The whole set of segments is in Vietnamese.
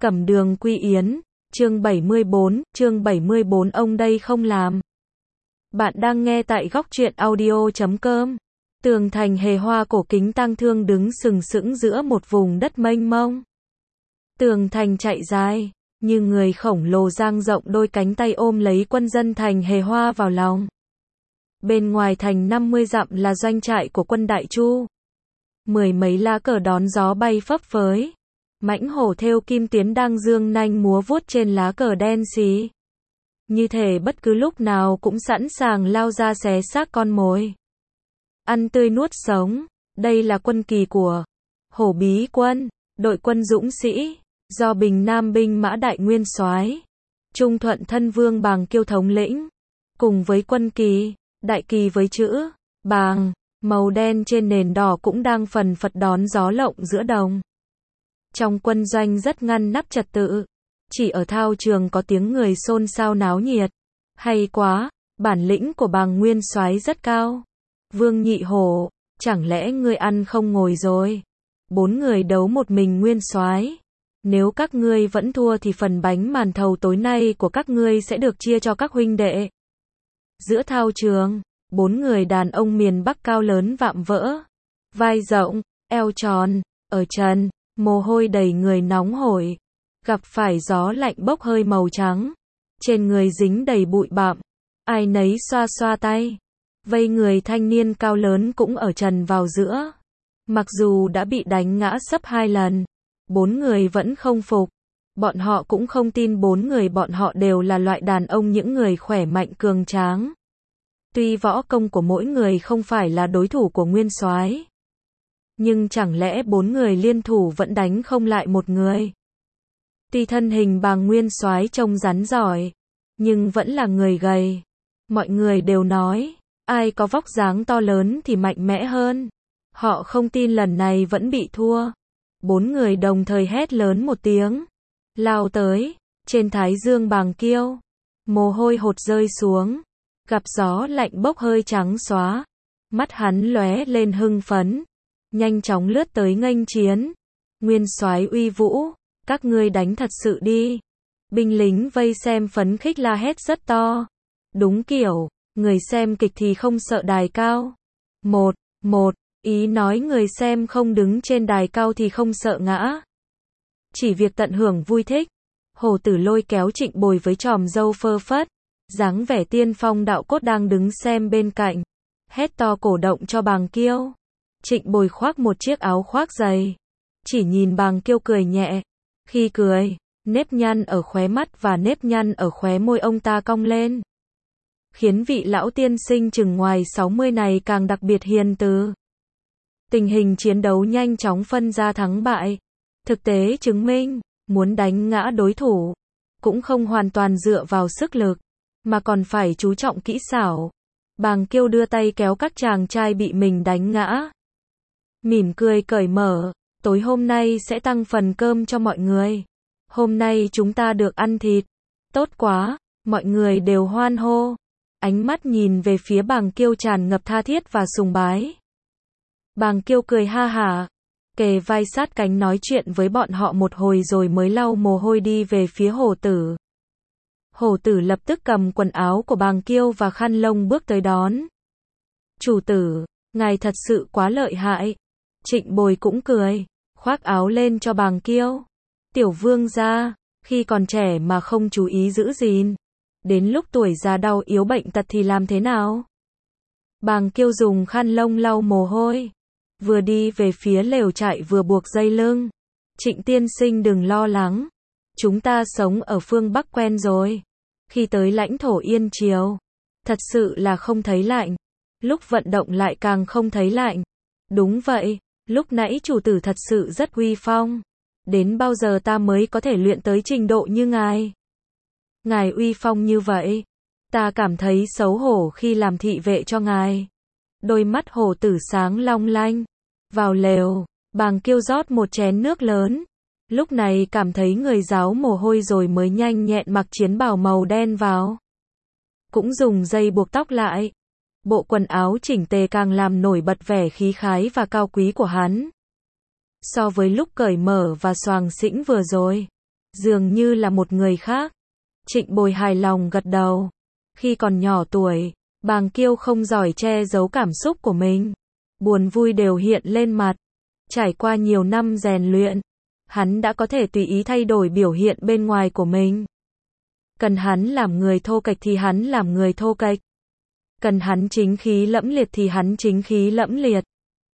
Cẩm Đường Quy Yến, chương 74, ông đây không làm. Bạn đang nghe tại góc truyện audio.com. Tường thành hề hoa cổ kính tang thương đứng sừng sững giữa một vùng đất mênh mông. Tường thành chạy dài, như người khổng lồ dang rộng đôi cánh tay ôm lấy quân dân thành hề hoa vào lòng. Bên ngoài thành 50 dặm là doanh trại của quân Đại Chu. Mười mấy lá cờ đón gió bay phấp phới. Mãnh hổ thêu kim tuyến đang dương nanh múa vuốt trên lá cờ đen xì. Như thể bất cứ lúc nào cũng sẵn sàng lao ra xé xác con mồi. Ăn tươi nuốt sống, đây là quân kỳ của Hổ Bí quân, đội quân dũng sĩ, do Bình Nam binh mã đại nguyên soái Trung Thuận thân vương Bàng Kiêu thống lĩnh, cùng với quân kỳ, đại kỳ với chữ Bàng, màu đen trên nền đỏ cũng đang phần phật đón gió lộng giữa đồng. Trong quân doanh rất ngăn nắp trật tự, chỉ ở thao trường có tiếng người xôn xao náo nhiệt. Hay quá, bản lĩnh của Bàng nguyên soái rất cao. Vương Nhị Hổ, chẳng lẽ ngươi ăn không ngồi rồi? 4 người đấu một mình nguyên soái. Nếu các ngươi vẫn thua thì phần bánh màn thầu tối nay của các ngươi sẽ được chia cho các huynh đệ. Giữa thao trường, 4 người đàn ông miền Bắc cao lớn vạm vỡ, vai rộng, eo tròn, ở trần, mồ hôi đầy người nóng hổi, gặp phải gió lạnh bốc hơi màu trắng, trên người dính đầy bụi bặm, ai nấy xoa xoa tay. Vây người thanh niên cao lớn cũng ở trần vào giữa. Mặc dù đã bị đánh ngã sấp 2 lần, 4 người vẫn không phục. Bọn họ cũng không tin 4 người bọn họ đều là loại đàn ông, những người khỏe mạnh cường tráng. Tuy võ công của mỗi người không phải là đối thủ của nguyên soái, nhưng chẳng lẽ 4 người liên thủ vẫn đánh không lại một người? Tuy thân hình Bàng nguyên soái trông rắn giỏi, nhưng vẫn là người gầy. Mọi người đều nói, ai có vóc dáng to lớn thì mạnh mẽ hơn. Họ không tin lần này vẫn bị thua. 4 người đồng thời hét lớn một tiếng, lao tới. Trên thái dương Bàng Kiêu, mồ hôi hột rơi xuống, gặp gió lạnh bốc hơi trắng xóa. Mắt hắn lóe lên hưng phấn, nhanh chóng lướt tới nghênh chiến. Nguyên soái uy vũ, các ngươi đánh thật sự đi. Binh lính vây xem phấn khích la hét rất to. Đúng kiểu, người xem kịch thì không sợ đài cao. Một, ý nói người xem không đứng trên đài cao thì không sợ ngã. Chỉ việc tận hưởng vui thích. Hổ Tử lôi kéo Trịnh Bồi với chòm râu phơ phất, dáng vẻ tiên phong đạo cốt đang đứng xem bên cạnh, hét to cổ động cho Bàng Kiêu. Trịnh Bồi khoác một chiếc áo khoác dày, chỉ nhìn Bàng Kiêu cười nhẹ. Khi cười, nếp nhăn ở khóe mắt và nếp nhăn ở khóe môi ông ta cong lên, khiến vị lão tiên sinh chừng ngoài 60 này càng đặc biệt hiền từ. Tình hình chiến đấu nhanh chóng phân ra thắng bại. Thực tế chứng minh, muốn đánh ngã đối thủ, cũng không hoàn toàn dựa vào sức lực, mà còn phải chú trọng kỹ xảo. Bàng Kiêu đưa tay kéo các chàng trai bị mình đánh ngã, mỉm cười cởi mở, tối hôm nay sẽ tăng phần cơm cho mọi người. Hôm nay chúng ta được ăn thịt. Tốt quá, mọi người đều hoan hô. Ánh mắt nhìn về phía Bàng Kiêu tràn ngập tha thiết và sùng bái. Bàng Kiêu cười ha hả, kề vai sát cánh nói chuyện với bọn họ một hồi rồi mới lau mồ hôi đi về phía Hổ Tử. Hổ Tử lập tức cầm quần áo của Bàng Kiêu và khăn lông bước tới đón. Chủ tử, ngài thật sự quá lợi hại. Trịnh Bồi cũng cười, khoác áo lên cho Bàng Kiêu. Tiểu vương gia, khi còn trẻ mà không chú ý giữ gìn, đến lúc tuổi già đau yếu bệnh tật thì làm thế nào? Bàng Kiêu dùng khăn lông lau mồ hôi, vừa đi về phía lều trại vừa buộc dây lưng. Trịnh tiên sinh đừng lo lắng, chúng ta sống ở phương Bắc quen rồi. Khi tới lãnh thổ Yên Triều, thật sự là không thấy lạnh, lúc vận động lại càng không thấy lạnh. Đúng vậy, lúc nãy chủ tử thật sự rất uy phong. Đến bao giờ ta mới có thể luyện tới trình độ như ngài? Ngài uy phong như vậy, ta cảm thấy xấu hổ khi làm thị vệ cho ngài. Đôi mắt Hổ Tử sáng long lanh. Vào lều, Bàng Kiêu rót một chén nước lớn. Lúc này cảm thấy người ráo mồ hôi rồi mới nhanh nhẹn mặc chiến bào màu đen vào. Cũng dùng dây buộc tóc lại. Bộ quần áo chỉnh tề càng làm nổi bật vẻ khí khái và cao quý của hắn. So với lúc cởi mở và xoàng xĩnh vừa rồi, dường như là một người khác. Trịnh Bồi hài lòng gật đầu. Khi còn nhỏ tuổi, Bàng Kiêu không giỏi che giấu cảm xúc của mình. Buồn vui đều hiện lên mặt. Trải qua nhiều năm rèn luyện, hắn đã có thể tùy ý thay đổi biểu hiện bên ngoài của mình. Cần hắn làm người thô kệch thì hắn làm người thô kệch. Cần hắn chính khí lẫm liệt thì hắn chính khí lẫm liệt.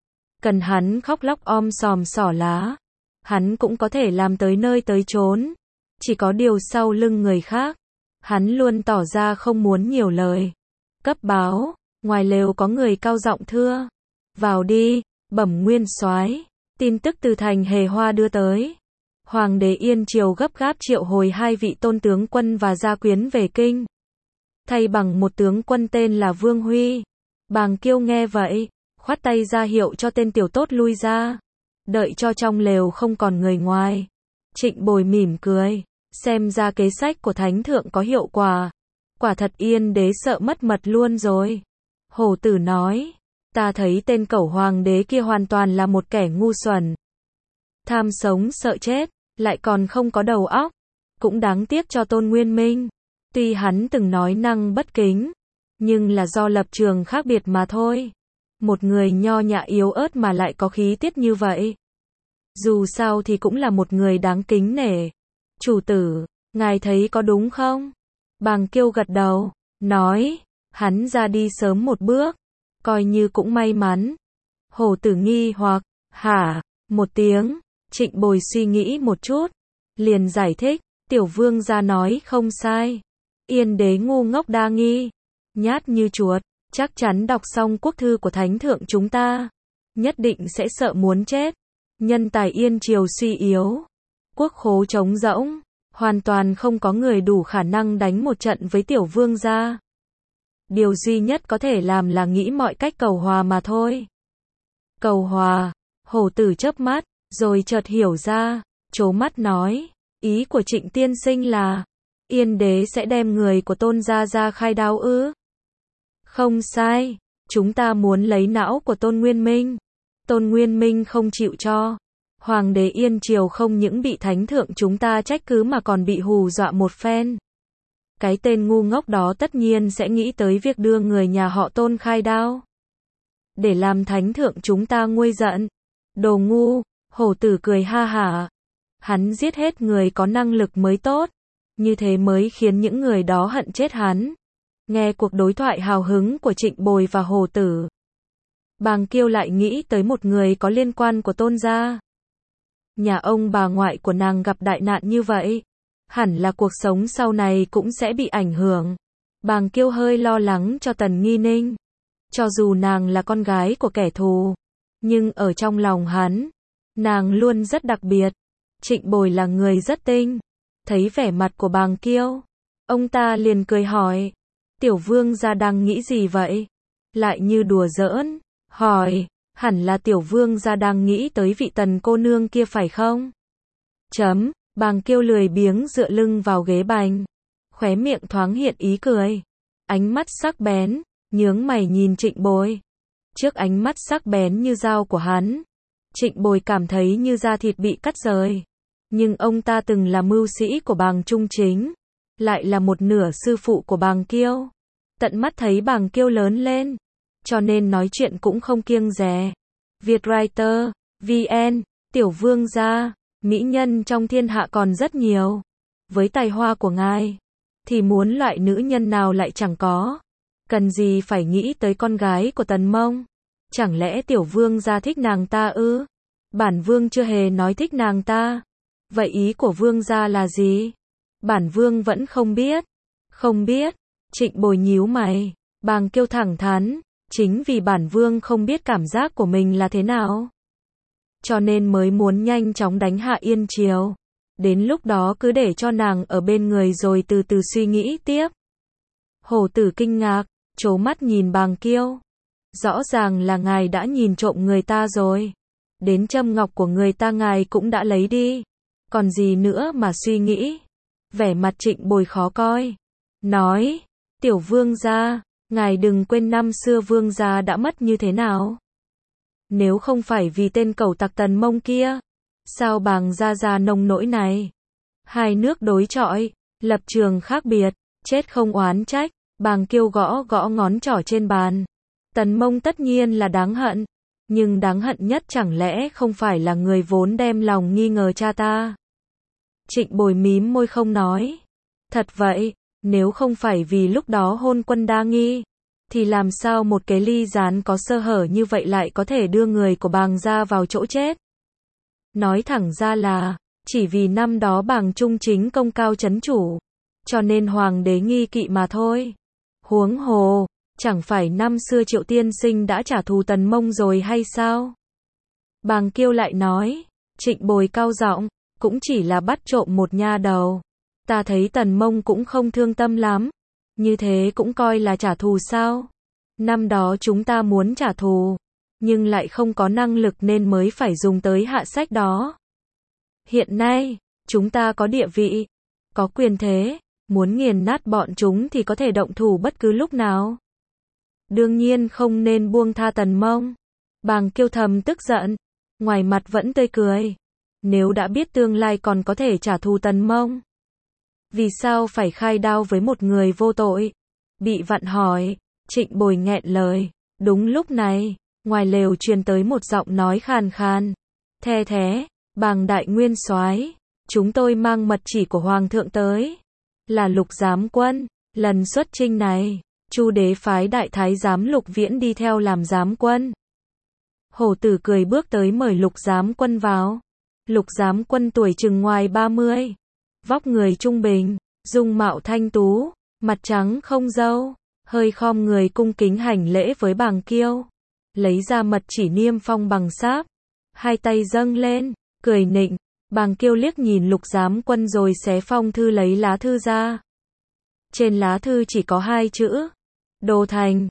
Cần hắn khóc lóc om sòm xỏ lá, hắn cũng có thể làm tới nơi tới chốn. Chỉ có điều sau lưng người khác, hắn luôn tỏ ra không muốn nhiều lời. Cấp báo, ngoài lều có người cao giọng thưa. Vào đi, Bẩm nguyên soái. Tin tức từ thành Hề Hoa đưa tới. Hoàng đế Yên Triều gấp gáp triệu hồi 2 vị tôn tướng quân và gia quyến về kinh. Thay bằng một tướng quân tên là Vương Huy. Bàng Kiêu nghe vậy, khoát tay ra hiệu cho tên tiểu tốt lui ra. Đợi cho trong lều không còn người ngoài. Trịnh Bồi mỉm cười. Xem ra kế sách của Thánh Thượng có hiệu quả. Quả thật Yên đế sợ mất mật luôn rồi. Hổ Tử nói. Ta thấy tên cẩu hoàng đế kia hoàn toàn là một kẻ ngu xuẩn. Tham sống sợ chết, lại còn không có đầu óc. Cũng đáng tiếc cho Tôn Nguyên Minh. Tuy hắn từng nói năng bất kính, nhưng là do lập trường khác biệt mà thôi. Một người nho nhã yếu ớt mà lại có khí tiết như vậy. Dù sao thì cũng là một người đáng kính nể. Chủ tử, ngài thấy có đúng không? Bàng Kiêu gật đầu, nói, hắn ra đi sớm một bước, coi như cũng may mắn. Hổ Tử nghi hoặc, hả, một tiếng. Trịnh Bồi suy nghĩ một chút, liền giải thích, tiểu vương gia nói không sai. Yên đế ngu ngốc đa nghi, nhát như chuột, chắc chắn đọc xong quốc thư của Thánh Thượng chúng ta, nhất định sẽ sợ muốn chết. Nhân tài Yên Triều suy yếu, quốc khố trống rỗng, hoàn toàn không có người đủ khả năng đánh một trận với tiểu vương gia. Điều duy nhất có thể làm là nghĩ mọi cách cầu hòa mà thôi. Cầu hòa, Hổ Tử chớp mắt, rồi chợt hiểu ra, trố mắt nói, ý của Trịnh tiên sinh là, Yên đế sẽ đem người của Tôn gia ra khai đao ư? Không sai, chúng ta muốn lấy não của Tôn Nguyên Minh. Tôn Nguyên Minh không chịu cho. Hoàng đế Yên Triều không những bị Thánh Thượng chúng ta trách cứ mà còn bị hù dọa một phen. Cái tên ngu ngốc đó tất nhiên sẽ nghĩ tới việc đưa người nhà họ Tôn khai đao. Để làm Thánh Thượng chúng ta nguôi giận. Đồ ngu, Hổ Tử cười ha hả. Hắn giết hết người có năng lực mới tốt. Như thế mới khiến những người đó hận chết hắn. Nghe cuộc đối thoại hào hứng của Trịnh Bồi và Hổ Tử, Bàng Kiêu lại nghĩ tới một người có liên quan của Tôn gia. Nhà ông bà ngoại của nàng gặp đại nạn như vậy, hẳn là cuộc sống sau này cũng sẽ bị ảnh hưởng. Bàng Kiêu hơi lo lắng cho Tần Nghi Ninh. Cho dù nàng là con gái của kẻ thù, nhưng ở trong lòng hắn, nàng luôn rất đặc biệt. Trịnh Bồi là người rất tinh. Thấy vẻ mặt của Bàng Kiêu, ông ta liền cười hỏi, tiểu vương gia đang nghĩ gì vậy? Lại như đùa giỡn, hỏi, hẳn là tiểu vương gia đang nghĩ tới vị Tần cô nương kia phải không? Bàng Kiêu lười biếng dựa lưng vào ghế bành, khóe miệng thoáng hiện ý cười, ánh mắt sắc bén, nhướng mày nhìn Trịnh Bồi. Trước ánh mắt sắc bén như dao của hắn, Trịnh Bồi cảm thấy như da thịt bị cắt rời. Nhưng ông ta từng là mưu sĩ của Bàng Trung Chính, lại là một nửa sư phụ của Bàng Kiêu. Tận mắt thấy Bàng Kiêu lớn lên, cho nên nói chuyện cũng không kiêng dè. Vietwriter, VN, tiểu vương gia, mỹ nhân trong thiên hạ còn rất nhiều. Với tài hoa của ngài, thì muốn loại nữ nhân nào lại chẳng có. Cần gì phải nghĩ tới con gái của Tần Mông? Chẳng lẽ tiểu vương gia thích nàng ta ư? Bản vương chưa hề nói thích nàng ta. Vậy ý của vương gia là gì? Bản vương vẫn không biết. Không biết. Trịnh Bồi nhíu mày. Bàng Kiêu thẳng thắn. Chính vì bản vương không biết cảm giác của mình là thế nào, cho nên mới muốn nhanh chóng đánh hạ Yên Triều. Đến lúc đó cứ để cho nàng ở bên người rồi từ từ suy nghĩ tiếp. Hổ Tử kinh ngạc, trố mắt nhìn Bàng Kiêu. Rõ ràng là ngài đã nhìn trộm người ta rồi. Đến châm ngọc của người ta ngài cũng đã lấy đi. Còn gì nữa mà suy nghĩ? Vẻ mặt Trịnh Bồi khó coi. Nói, tiểu vương gia, ngài đừng quên năm xưa vương gia đã mất như thế nào. Nếu không phải vì tên cẩu tặc Tần Mông kia, sao Bàng gia nông nỗi này? Hai nước đối chọi, lập trường khác biệt, chết không oán trách, Bàng Kiêu gõ gõ ngón trỏ trên bàn. Tần Mông tất nhiên là đáng hận, nhưng đáng hận nhất chẳng lẽ không phải là người vốn đem lòng nghi ngờ cha ta. Trịnh Bồi mím môi không nói. Thật vậy, nếu không phải vì lúc đó hôn quân đa nghi, thì làm sao một cái ly gián có sơ hở như vậy lại có thể đưa người của Bàng gia vào chỗ chết. Nói thẳng ra là, chỉ vì năm đó Bàng Trung Chính công cao chấn chủ, cho nên hoàng đế nghi kỵ mà thôi. Huống hồ, chẳng phải năm xưa Triệu tiên sinh đã trả thù Tần Mông rồi hay sao? Bàng Kiêu lại nói. Trịnh Bồi cao giọng, cũng chỉ là bắt trộm một nha đầu. Ta thấy Tần Mông cũng không thương tâm lắm. Như thế cũng coi là trả thù sao? Năm đó chúng ta muốn trả thù, nhưng lại không có năng lực nên mới phải dùng tới hạ sách đó. Hiện nay, chúng ta có địa vị, có quyền thế, muốn nghiền nát bọn chúng thì có thể động thủ bất cứ lúc nào. Đương nhiên không nên buông tha Tần Mông. Bàng Kiêu thầm tức giận, ngoài mặt vẫn tươi cười. Nếu đã biết tương lai còn có thể trả thù Tần Mông, vì sao phải khai đao với một người vô tội? Bị vặn hỏi, Trịnh Bồi nghẹn lời. Đúng lúc này, ngoài lều truyền tới một giọng nói khàn khàn. The thế, Bàng đại nguyên soái, chúng tôi mang mật chỉ của hoàng thượng tới. Là Lục giám quân, lần xuất chinh này, Chu đế phái đại thái giám Lục Viễn đi theo làm giám quân. Hổ Tử cười bước tới mời Lục giám quân vào. Lục giám quân tuổi chừng ngoài 30, vóc người trung bình, dung mạo thanh tú, mặt trắng không râu, hơi khom người cung kính hành lễ với Bàng Kiêu, lấy ra mật chỉ niêm phong bằng sáp, hai tay dâng lên, cười nịnh. Bàng Kiêu liếc nhìn Lục giám quân rồi xé phong thư lấy lá thư ra. Trên lá thư chỉ có hai chữ: Đồ thành.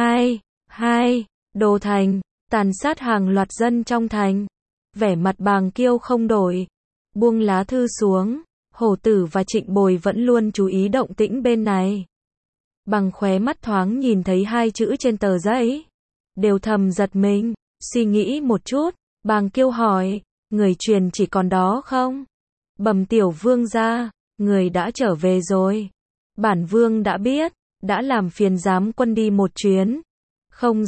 Đồ thành, tàn sát hàng loạt dân trong thành. Vẻ mặt Bàng Kiêu không đổi, buông lá thư xuống. Hổ Tử và Trịnh Bồi vẫn luôn chú ý động tĩnh bên này. Bằng khóe mắt thoáng nhìn thấy hai chữ trên tờ giấy, đều thầm giật mình. Suy nghĩ một chút, Bàng Kiêu hỏi, người truyền chỉ còn đó không? Bẩm tiểu vương gia, người đã trở về rồi. Bản vương đã biết, đã làm phiền giám quân đi một chuyến. Không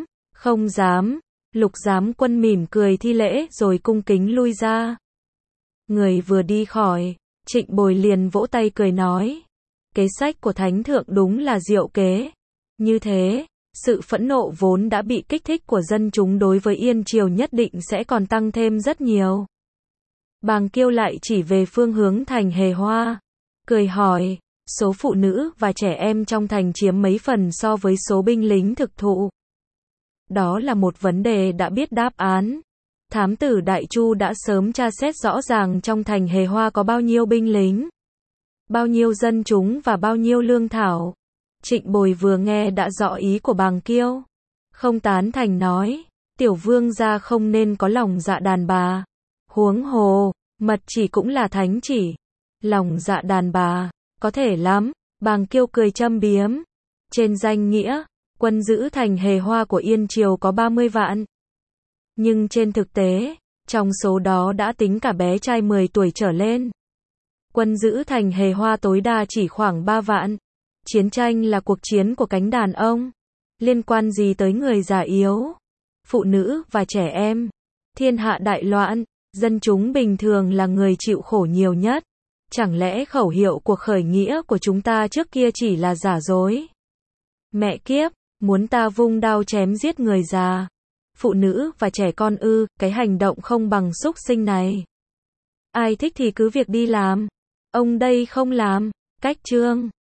dám. Lục giám quân mỉm cười thi lễ rồi cung kính lui ra. Người vừa đi khỏi, Trịnh Bồi liền vỗ tay cười nói, kế sách của thánh thượng đúng là diệu kế. Như thế, sự phẫn nộ vốn đã bị kích thích của dân chúng đối với Yên Triều nhất định sẽ còn tăng thêm rất nhiều. Bàng Kiêu lại chỉ về phương hướng thành Hề Hoa, cười hỏi, số phụ nữ và trẻ em trong thành chiếm mấy phần so với số binh lính thực thụ? Đó là một vấn đề đã biết đáp án. Thám tử Đại Chu đã sớm tra xét rõ ràng trong thành Hề Hoa có bao nhiêu binh lính, bao nhiêu dân chúng và bao nhiêu lương thảo. Trịnh Bồi vừa nghe đã rõ ý của Bàng Kiêu, không tán thành nói, tiểu vương gia không nên có lòng dạ đàn bà. Huống hồ, mật chỉ cũng là thánh chỉ. Lòng dạ đàn bà, có thể lắm. Bàng Kiêu cười châm biếm. Trên danh nghĩa, quân giữ thành Hề Hoa của Yên Triều có 30 vạn. Nhưng trên thực tế, trong số đó đã tính cả bé trai 10 tuổi trở lên. Quân giữ thành Hề Hoa tối đa chỉ khoảng 3 vạn. Chiến tranh là cuộc chiến của cánh đàn ông. Liên quan gì tới người già yếu, phụ nữ và trẻ em? Thiên hạ đại loạn, dân chúng bình thường là người chịu khổ nhiều nhất. Chẳng lẽ khẩu hiệu cuộc khởi nghĩa của chúng ta trước kia chỉ là giả dối? Mẹ kiếp, muốn ta vung đao chém giết người già, phụ nữ và trẻ con ư? Cái hành động không bằng súc sinh này, ai thích thì cứ việc đi làm. Ông đây không làm. Cách chương